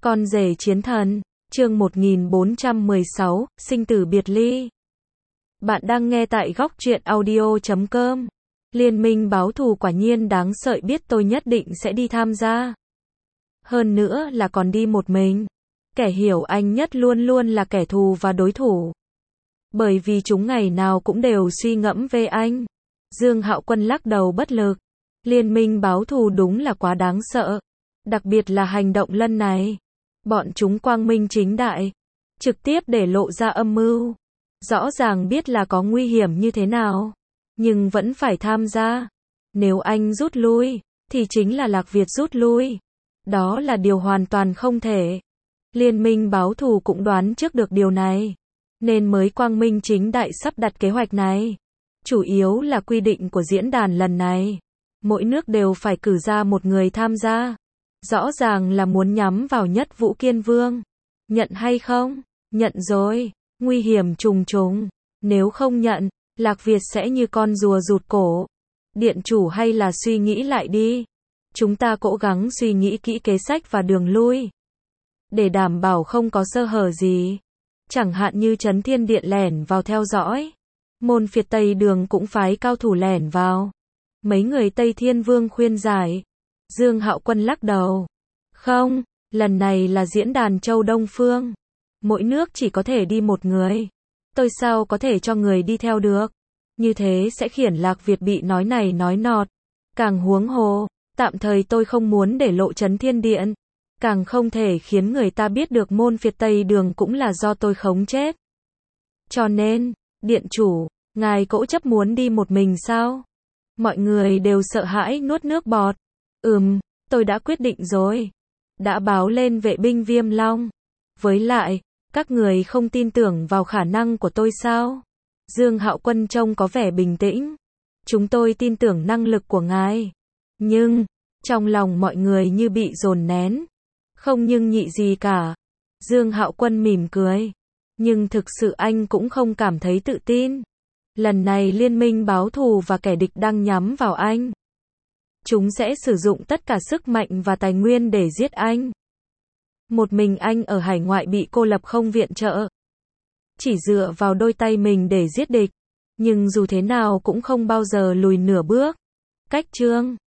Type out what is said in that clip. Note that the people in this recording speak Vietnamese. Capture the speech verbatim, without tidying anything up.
Con rể chiến thần, chương một nghìn bốn trăm mười sáu, sinh tử biệt ly. Bạn đang nghe tại góc truyện audio chấm com. Liên minh báo thù quả nhiên đáng sợ, biết tôi nhất định sẽ đi tham gia. Hơn nữa là còn đi một mình. Kẻ hiểu anh nhất luôn luôn là kẻ thù và đối thủ. Bởi vì chúng ngày nào cũng đều suy ngẫm về anh. Dương Hạo Quân lắc đầu bất lực. Liên minh báo thù đúng là quá đáng sợ. Đặc biệt là hành động lần này. Bọn chúng quang minh chính đại. Trực tiếp để lộ ra âm mưu. Rõ ràng biết là có nguy hiểm như thế nào. Nhưng vẫn phải tham gia. Nếu anh rút lui, thì chính là Lạc Việt rút lui. Đó là điều hoàn toàn không thể. Liên minh báo thù cũng đoán trước được điều này. Nên mới quang minh chính đại sắp đặt kế hoạch này. Chủ yếu là quy định của diễn đàn lần này. Mỗi nước đều phải cử ra một người tham gia. Rõ ràng là muốn nhắm vào Nhất Vũ Kiên Vương. Nhận hay không? Nhận rồi. Nguy hiểm trùng trùng. Nếu không nhận, Lạc Việt sẽ như con rùa rụt cổ. Điện chủ hay là suy nghĩ lại đi. Chúng ta cố gắng suy nghĩ kỹ kế sách và đường lui. Để đảm bảo không có sơ hở gì. Chẳng hạn như Trấn Thiên Điện lẻn vào theo dõi. Môn phiệt Tây Đường cũng phái cao thủ lẻn vào. Mấy người Tây Thiên Vương khuyên giải. Dương Hạo Quân lắc đầu. Không, lần này là diễn đàn Châu Đông Phương. Mỗi nước chỉ có thể đi một người. Tôi sao có thể cho người đi theo được. Như thế sẽ khiến Lạc Việt bị nói này nói nọt. Càng huống hồ, tạm thời tôi không muốn để lộ Trấn Thiên Điện. Càng không thể khiến người ta biết được môn phiệt Tây Đường cũng là do tôi khống chết. Cho nên, điện chủ, ngài cỗ chấp muốn đi một mình sao? Mọi người đều sợ hãi nuốt nước bọt. Ừm, tôi đã quyết định rồi. Đã báo lên vệ binh Viêm Long. Với lại, các người không tin tưởng vào khả năng của tôi sao? Dương Hạo Quân trông có vẻ bình tĩnh. Chúng tôi tin tưởng năng lực của ngài. Nhưng, trong lòng mọi người như bị dồn nén. Không nhưng nhị gì cả. Dương Hạo Quân mỉm cười. Nhưng thực sự anh cũng không cảm thấy tự tin. Lần này liên minh báo thù và kẻ địch đang nhắm vào anh. Chúng sẽ sử dụng tất cả sức mạnh và tài nguyên để giết anh. Một mình anh ở hải ngoại bị cô lập không viện trợ. Chỉ dựa vào đôi tay mình để giết địch. Nhưng dù thế nào cũng không bao giờ lùi nửa bước. Cách chương